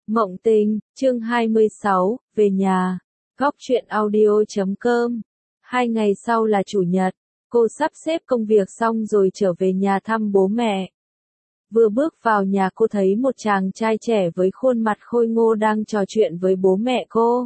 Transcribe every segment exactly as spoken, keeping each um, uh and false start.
Mộng Tình, chương hai mươi sáu, về nhà. Góc truyện audio chấm com. Hai ngày sau là chủ nhật, cô sắp xếp công việc xong rồi trở về nhà thăm bố mẹ. Vừa bước vào nhà cô thấy một chàng trai trẻ với khuôn mặt khôi ngô đang trò chuyện với bố mẹ cô.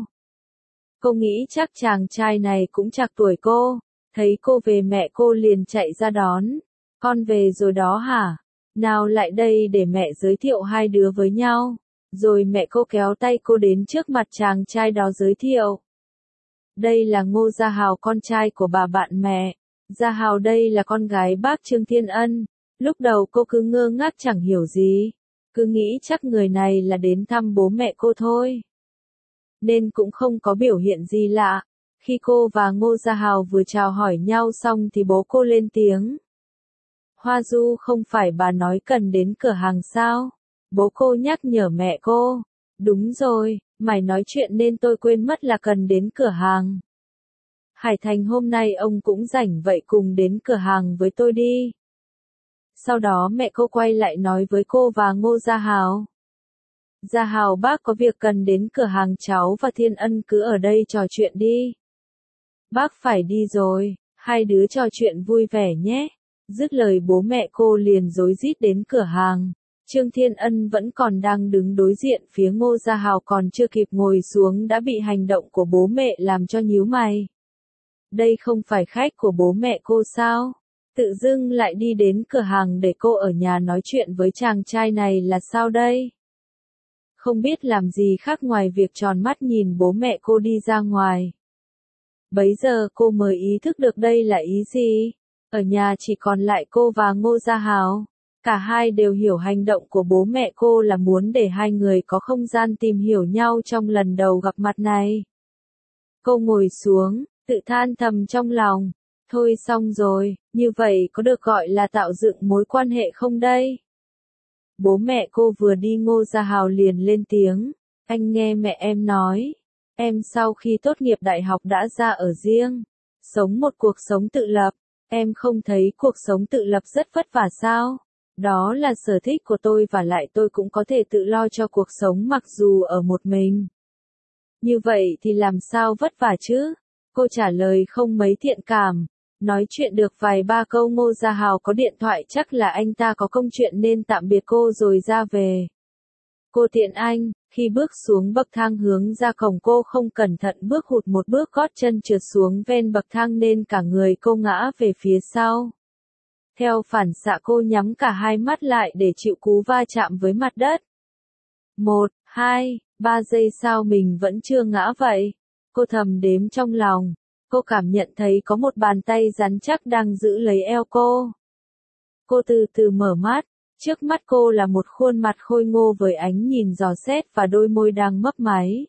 Cô nghĩ chắc chàng trai này cũng trạc tuổi cô, thấy cô về mẹ cô liền chạy ra đón. Con về rồi đó hả? Nào lại đây để mẹ giới thiệu hai đứa với nhau. Rồi mẹ cô kéo tay cô đến trước mặt chàng trai đó giới thiệu. Đây là Ngô Gia Hào, con trai của bà bạn mẹ. Gia Hào đây là con gái bác Trương Thiên Ân. Lúc đầu cô cứ ngơ ngác chẳng hiểu gì. Cứ nghĩ chắc người này là đến thăm bố mẹ cô thôi. Nên cũng không có biểu hiện gì lạ. Khi cô và Ngô Gia Hào vừa chào hỏi nhau xong thì bố cô lên tiếng. Hoa Du, không phải bà nói cần đến cửa hàng sao? Bố cô nhắc nhở mẹ cô. Đúng rồi, mày nói chuyện nên tôi quên mất là cần đến cửa hàng. Hải Thành hôm nay ông cũng rảnh vậy cùng đến cửa hàng với tôi đi. Sau đó mẹ cô quay lại nói với cô và Ngô Gia Hào. Gia Hào bác có việc cần đến cửa hàng, cháu và Thiên Ân cứ ở đây trò chuyện đi. Bác phải đi rồi, hai đứa trò chuyện vui vẻ nhé. Dứt lời bố mẹ cô liền rối rít đến cửa hàng. Trương Thiên Ân vẫn còn đang đứng đối diện phía Ngô Gia Hào, còn chưa kịp ngồi xuống đã bị hành động của bố mẹ làm cho nhíu mày. Đây không phải khách của bố mẹ cô sao? Tự dưng lại đi đến cửa hàng để cô ở nhà nói chuyện với chàng trai này là sao đây? Không biết làm gì khác ngoài việc tròn mắt nhìn bố mẹ cô đi ra ngoài. Bấy giờ cô mới ý thức được đây là ý gì? Ở nhà chỉ còn lại cô và Ngô Gia Hào. Cả hai đều hiểu hành động của bố mẹ cô là muốn để hai người có không gian tìm hiểu nhau trong lần đầu gặp mặt này. Cô ngồi xuống, tự than thầm trong lòng. Thôi xong rồi, như vậy có được gọi là tạo dựng mối quan hệ không đây? Bố mẹ cô vừa đi Ngô Gia Hào liền lên tiếng. Anh nghe mẹ em nói. Em sau khi tốt nghiệp đại học đã ra ở riêng. Sống một cuộc sống tự lập. Em không thấy cuộc sống tự lập rất vất vả sao? Đó là sở thích của tôi và lại tôi cũng có thể tự lo cho cuộc sống mặc dù ở một mình. Như vậy thì làm sao vất vả chứ? Cô trả lời không mấy thiện cảm. Nói chuyện được vài ba câu Ngô Gia Hào có điện thoại, chắc là anh ta có công chuyện nên tạm biệt cô rồi ra về. Cô tiện anh, khi bước xuống bậc thang hướng ra cổng cô không cẩn thận bước hụt một bước, gót chân trượt xuống ven bậc thang nên cả người cô ngã về phía sau. Theo phản xạ cô nhắm cả hai mắt lại để chịu cú va chạm với mặt đất. Một, hai, ba giây sau mình vẫn chưa ngã vậy. Cô thầm đếm trong lòng. Cô cảm nhận thấy có một bàn tay rắn chắc đang giữ lấy eo cô. Cô từ từ mở mắt. Trước mắt cô là một khuôn mặt khôi ngô với ánh nhìn dò xét và đôi môi đang mấp máy.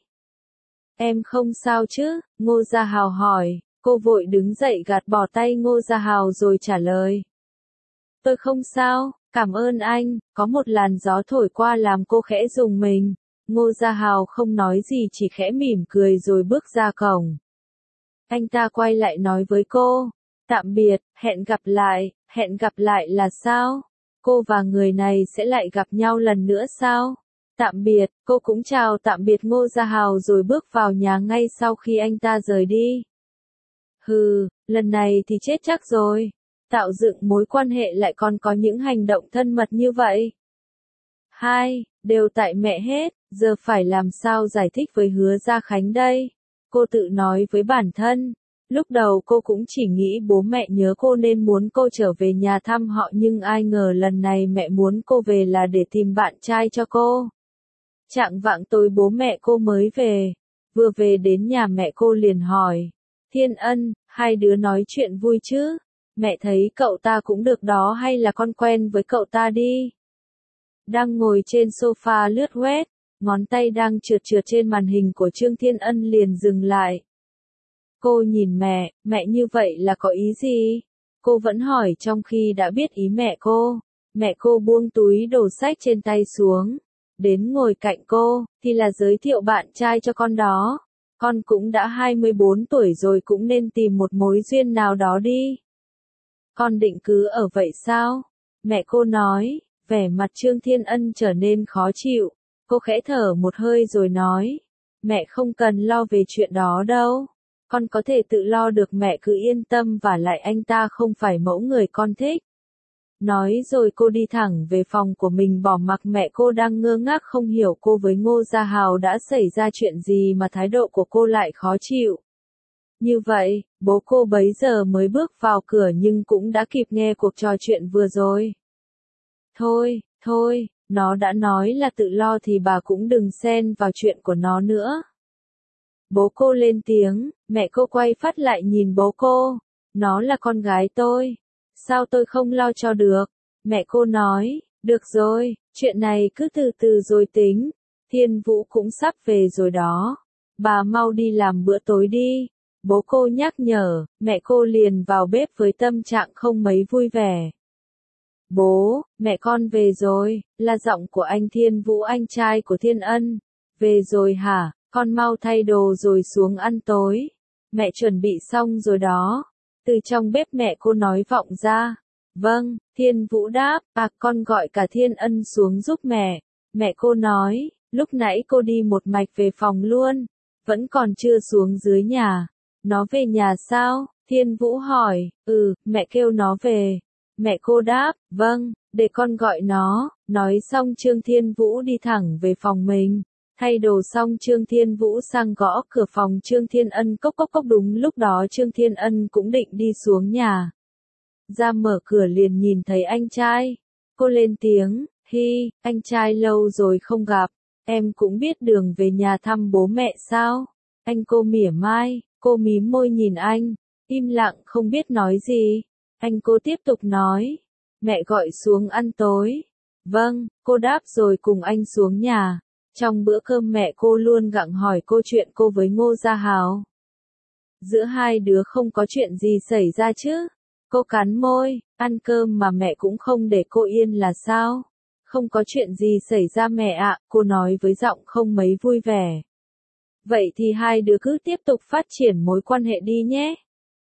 Em không sao chứ? Ngô Gia Hào hỏi. Cô vội đứng dậy gạt bỏ tay Ngô Gia Hào rồi trả lời. Tôi không sao, cảm ơn anh. Có một làn gió thổi qua làm cô khẽ rùng mình. Ngô Gia Hào không nói gì, chỉ khẽ mỉm cười rồi bước ra cổng. Anh ta quay lại nói với cô. Tạm biệt, hẹn gặp lại. Hẹn gặp lại là sao? Cô và người này sẽ lại gặp nhau lần nữa sao? Tạm biệt, cô cũng chào tạm biệt Ngô Gia Hào rồi bước vào nhà ngay sau khi anh ta rời đi. Hừ, lần này thì chết chắc rồi. Tạo dựng mối quan hệ lại còn có những hành động thân mật như vậy. Hai, đều tại mẹ hết, giờ phải làm sao giải thích với Hứa Gia Khánh đây? Cô tự nói với bản thân. Lúc đầu cô cũng chỉ nghĩ bố mẹ nhớ cô nên muốn cô trở về nhà thăm họ, nhưng ai ngờ lần này mẹ muốn cô về là để tìm bạn trai cho cô. Chạng vạng tối bố mẹ cô mới về. Vừa về đến nhà mẹ cô liền hỏi. Thiên Ân, hai đứa nói chuyện vui chứ? Mẹ thấy cậu ta cũng được đó, hay là con quen với cậu ta đi? Đang ngồi trên sofa lướt web, ngón tay đang trượt trượt trên màn hình của Trương Thiên Ân liền dừng lại. Cô nhìn mẹ, mẹ như vậy là có ý gì? Cô vẫn hỏi trong khi đã biết ý mẹ cô. Mẹ cô buông túi đồ sách trên tay xuống. Đến ngồi cạnh cô, thì là giới thiệu bạn trai cho con đó. Con cũng đã hai mươi bốn tuổi rồi, cũng nên tìm một mối duyên nào đó đi. Con định cứ ở vậy sao? Mẹ cô nói, vẻ mặt Trương Thiên Ân trở nên khó chịu. Cô khẽ thở một hơi rồi nói, mẹ không cần lo về chuyện đó đâu. Con có thể tự lo được, mẹ cứ yên tâm, và lại anh ta không phải mẫu người con thích. Nói rồi cô đi thẳng về phòng của mình, bỏ mặc mẹ cô đang ngơ ngác không hiểu cô với Ngô Gia Hào đã xảy ra chuyện gì mà thái độ của cô lại khó chịu. Như vậy, bố cô bấy giờ mới bước vào cửa nhưng cũng đã kịp nghe cuộc trò chuyện vừa rồi. Thôi, thôi, nó đã nói là tự lo thì bà cũng đừng xen vào chuyện của nó nữa. Bố cô lên tiếng, mẹ cô quay phát lại nhìn bố cô. Nó là con gái tôi. Sao tôi không lo cho được? Mẹ cô nói, được rồi, chuyện này cứ từ từ rồi tính. Thiên Vũ cũng sắp về rồi đó. Bà mau đi làm bữa tối đi. Bố cô nhắc nhở, mẹ cô liền vào bếp với tâm trạng không mấy vui vẻ. Bố, mẹ con về rồi, là giọng của anh Thiên Vũ, anh trai của Thiên Ân. Về rồi hả, con mau thay đồ rồi xuống ăn tối. Mẹ chuẩn bị xong rồi đó. Từ trong bếp mẹ cô nói vọng ra. Vâng, Thiên Vũ đáp, à con gọi cả Thiên Ân xuống giúp mẹ. Mẹ cô nói, lúc nãy cô đi một mạch về phòng luôn, vẫn còn chưa xuống dưới nhà. Nó về nhà sao? Thiên Vũ hỏi, ừ, mẹ kêu nó về. Mẹ cô đáp, vâng, để con gọi nó. Nói xong Trương Thiên Vũ đi thẳng về phòng mình. Thay đồ xong Trương Thiên Vũ sang gõ cửa phòng Trương Thiên Ân, cốc cốc cốc. Đúng lúc đó Trương Thiên Ân cũng định đi xuống nhà. Ra mở cửa liền nhìn thấy anh trai. Cô lên tiếng, hi, anh trai lâu rồi không gặp. Em cũng biết đường về nhà thăm bố mẹ sao? Anh cô mỉa mai, cô mím môi nhìn anh, im lặng không biết nói gì. Anh cô tiếp tục nói, mẹ gọi xuống ăn tối. Vâng, cô đáp rồi cùng anh xuống nhà. Trong bữa cơm mẹ cô luôn gặng hỏi cô chuyện cô với Ngô Gia Hào. Giữa hai đứa không có chuyện gì xảy ra chứ? Cô cắn môi, ăn cơm mà mẹ cũng không để cô yên là sao? Không có chuyện gì xảy ra mẹ ạ, cô nói với giọng không mấy vui vẻ. Vậy thì hai đứa cứ tiếp tục phát triển mối quan hệ đi nhé.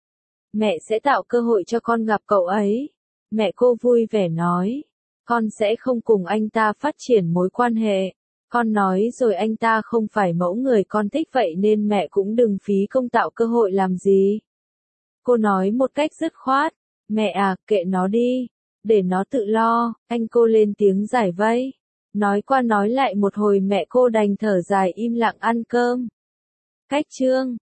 Mẹ sẽ tạo cơ hội cho con gặp cậu ấy. Mẹ cô vui vẻ nói. Con sẽ không cùng anh ta phát triển mối quan hệ. Con nói rồi anh ta không phải mẫu người con thích, vậy nên mẹ cũng đừng phí công tạo cơ hội làm gì. Cô nói một cách dứt khoát. Mẹ à, kệ nó đi. Để nó tự lo. Anh cô lên tiếng giải vây. Nói qua nói lại một hồi mẹ cô đành thở dài im lặng ăn cơm. Cách chương